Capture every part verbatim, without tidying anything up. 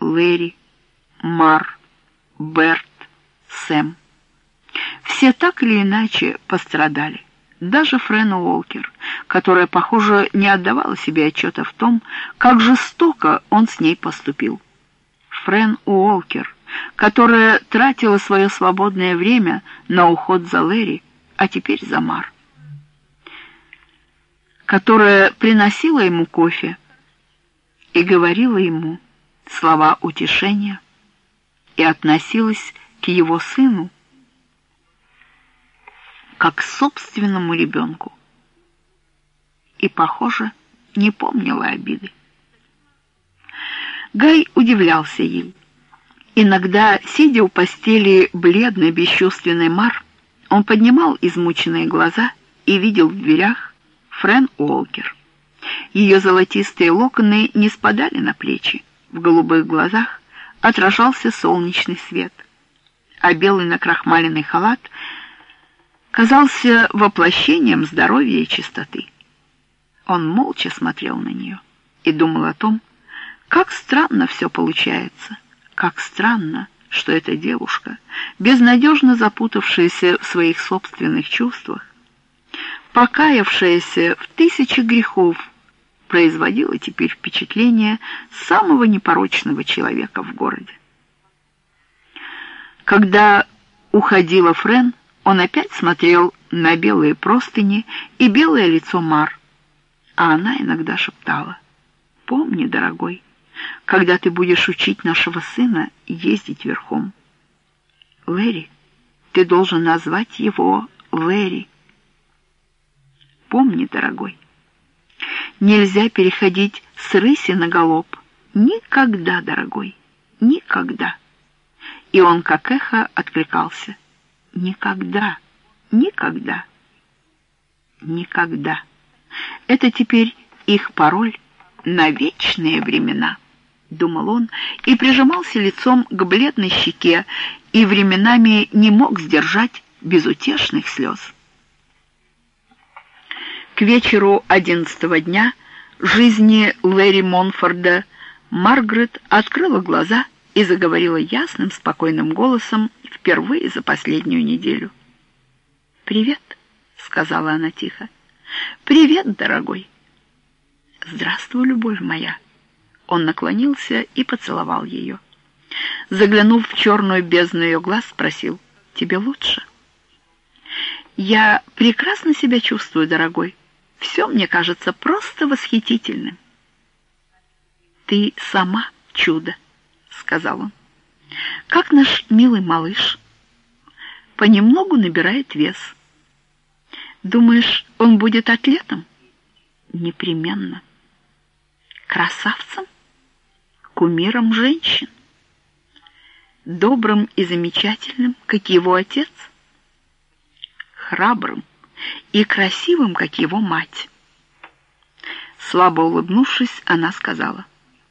Лэри, Мар, Берт, Сэм. Все так или иначе пострадали. Даже Френ Уолкер, которая, похоже, не отдавала себе отчета в том, как жестоко он с ней поступил. Френ Уолкер, которая тратила свое свободное время на уход за Лэри, а теперь за Мар, которая приносила ему кофе и говорила ему слова утешения и относилась к его сыну как к собственному ребенку и, похоже, не помнила обиды. Гай удивлялся ей. Иногда, сидя у постели бледной, бесчувственной Мар, он поднимал измученные глаза и видел в дверях Френ Уолкер. Ее золотистые локоны не спадали на плечи, в голубых глазах отражался солнечный свет, а белый накрахмаленный халат казался воплощением здоровья и чистоты. Он молча смотрел на нее и думал о том, как странно все получается, как странно, что эта девушка, безнадежно запутавшаяся в своих собственных чувствах, покаявшаяся в тысячах грехов, производила теперь впечатление самого непорочного человека в городе. Когда уходила Френ, он опять смотрел на белые простыни и белое лицо Мар, а она иногда шептала: «Помни, дорогой, когда ты будешь учить нашего сына ездить верхом, Лэри, ты должен назвать его Лэри. Помни, дорогой, нельзя переходить с рыси на галоп. Никогда, дорогой, никогда». И он как эхо откликался: «Никогда, никогда, никогда». Это теперь их пароль на вечные времена, думал он, и прижимался лицом к бледной щеке, и временами не мог сдержать безутешных слез. К вечеру одиннадцатого дня жизни Лэри Монфорда Маргарет открыла глаза и заговорила ясным, спокойным голосом впервые за последнюю неделю. «Привет», — сказала она тихо. «Привет, дорогой». «Здравствуй, любовь моя». Он наклонился и поцеловал ее. Заглянув в черную бездну ее глаз, спросил: «Тебе лучше?» «Я прекрасно себя чувствую, дорогой. Все мне кажется просто восхитительным». «Ты сама чудо», — сказал он. «Как наш милый малыш? Понемногу набирает вес. Думаешь, он будет атлетом?» «Непременно». «Красавцем? Кумиром женщин? Добрым и замечательным, как его отец? Храбрым и красивым, как его мать?» Слабо улыбнувшись, она сказала: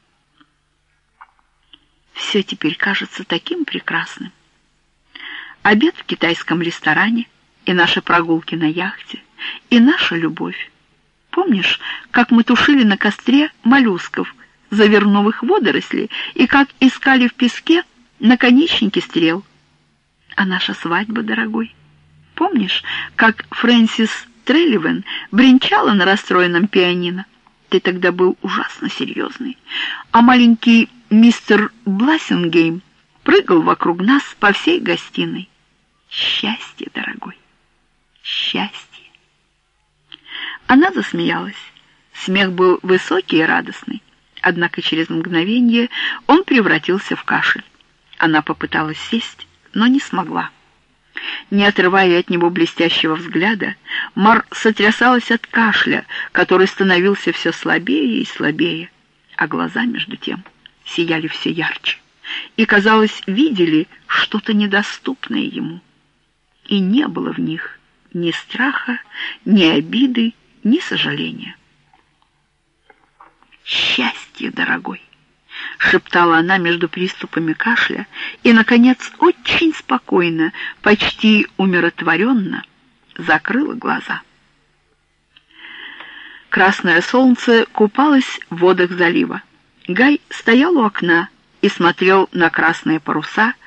«Все теперь кажется таким прекрасным. Обед в китайском ресторане, и наши прогулки на яхте, и наша любовь. Помнишь, как мы тушили на костре моллюсков, завернув их в водоросли, и как искали в песке наконечники стрел? А наша свадьба, дорогой? Помнишь, как Фрэнсис Трелливен бренчала на расстроенном пианино? Ты тогда был ужасно серьезный, а маленький мистер Блассингейм прыгал вокруг нас по всей гостиной. Счастье, дорогой, счастье». Она засмеялась. Смех был высокий и радостный, однако через мгновение он превратился в кашель. Она попыталась сесть, но не смогла. Не отрывая от него блестящего взгляда, Мар сотрясалась от кашля, который становился все слабее и слабее, а глаза, между тем, сияли все ярче и, казалось, видели что-то недоступное ему. И не было в них ни страха, ни обиды, ни сожаления. «Счастье, дорогой!» — шептала она между приступами кашля и, наконец, очень спокойно, почти умиротворенно закрыла глаза. Красное солнце купалось в водах залива. Гай стоял у окна и смотрел на красные паруса,